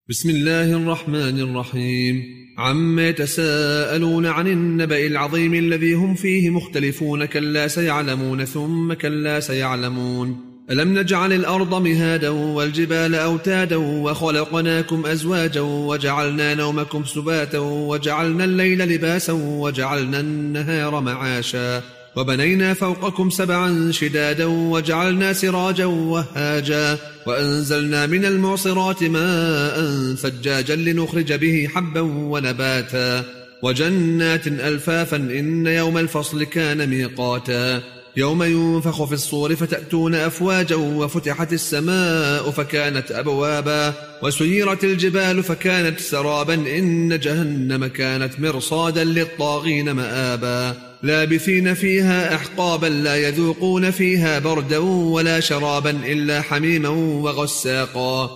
بسم الله الرحمن الرحيم. عما يتساءلون عن النبأ العظيم الذي هم فيه مختلفون كلا سيعلمون ثم كلا سيعلمون. ألم نجعل الأرض مهادا والجبال أوتادا وخلقناكم أزواجا وجعلنا نومكم سباتا وجعلنا الليل لباسا وجعلنا النهار معاشا وبنينا فوقكم سبعا شدادا وجعلنا سراجا وهاجا وأنزلنا من المعصرات ماء ثجاجا لنخرج به حبا ونباتا وجنات ألفافا إن يوم الفصل كان ميقاتا يوم ينفخ في الصور فتأتون أفواجا وفتحت السماء فكانت أبوابا وسيرت الجبال فكانت سرابا إن جهنم كانت مرصادا للطاغين مآبا لابثين فيها أحقابا لا يذوقون فيها بردا ولا شرابا إلا حميما وغساقا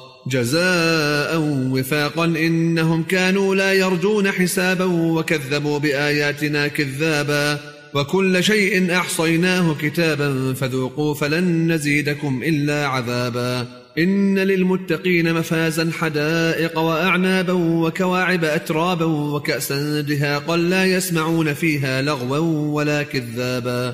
جزاء وفاقا إنهم كانوا لا يرجون حسابا وكذبوا بآياتنا كذابا وكل شيء أحصيناه كتابا فذوقوا فلن نزيدكم إلا عذابا إن للمتقين مفازا حدائق وأعنابا وكواعب أترابا وكأسا دهاقا لا يسمعون فيها لغوا ولا كذابا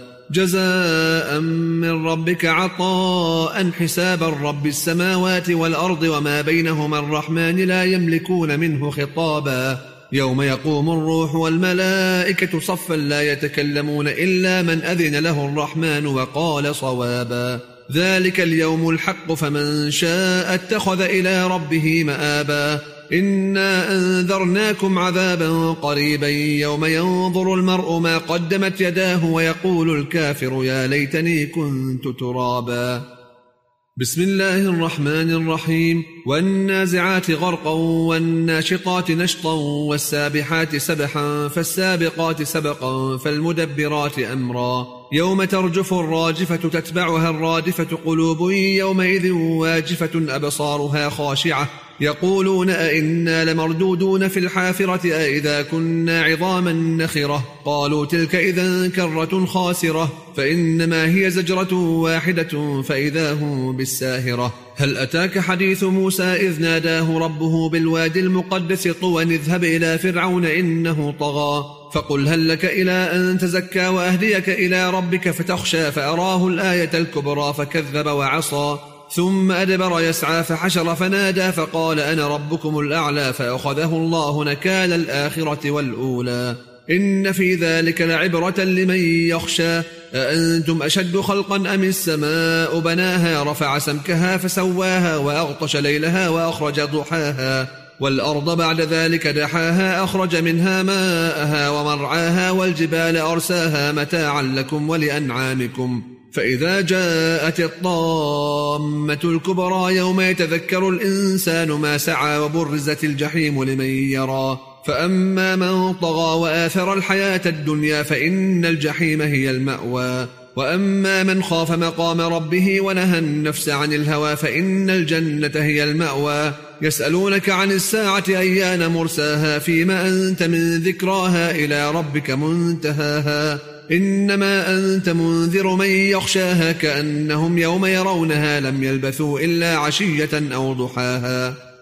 جزاء من ربك عطاء حسابا رب السماوات والأرض وما بينهما الرحمن لا يملكون منه خطابا يوم يقوم الروح والملائكة صفا لا يتكلمون إلا من أذن له الرحمن وقال صوابا ذلك اليوم الحق فمن شاء اتخذ إلى ربه مآبا إنا أنذرناكم عذابا قريبا يوم ينظر المرء ما قدمت يداه ويقول الكافر يا ليتني كنت ترابا. بسم الله الرحمن الرحيم. والنازعات غرقا والناشطات نشطا والسابحات سبحا فالسابقات سبقا فالمدبرات أمرا يوم ترجف الراجفة تتبعها الرادفة قلوب يومئذ واجفة أبصارها خاشعة يقولون أئنا لمردودون في الحافرة أئذا كنا عظاما نخرة قالوا تلك إذا كرة خاسرة فإنما هي زجرة واحدة فإذا هم بالساهرة هل أتاك حديث موسى إذ ناداه ربه بالوادي المقدس طوى اذهب إلى فرعون إنه طغى فقل هل لك إلى أن تزكى وأهديك إلى ربك فتخشى فأراه الآية الكبرى فكذب وعصى ثم أدبر يسعى فحشر فنادى فقال أنا ربكم الأعلى فأخذه الله نكال الآخرة والأولى إن في ذلك لعبرة لمن يخشى أأنتم أشد خلقا أم السماء بناها رفع سمكها فسواها وأغطش ليلها وأخرج ضحاها والأرض بعد ذلك دحاها أخرج منها ماءها ومرعاها والجبال أرساها متاعا لكم ولأنعامكم فإذا جاءت الطامة الكبرى يوم يتذكر الإنسان ما سعى وبرزت الجحيم لمن يرى فأما من طغى وآثر الحياة الدنيا فإن الجحيم هي المأوى وأما من خاف مقام ربه ونهى النفس عن الهوى فإن الجنة هي المأوى يسألونك عن الساعة أيان مرساها فيما أنت من ذكراها إلى ربك منتهاها إنما أنت منذر من يخشاها كأنهم يوم يرونها لم يلبثوا إلا عشية أو ضحاها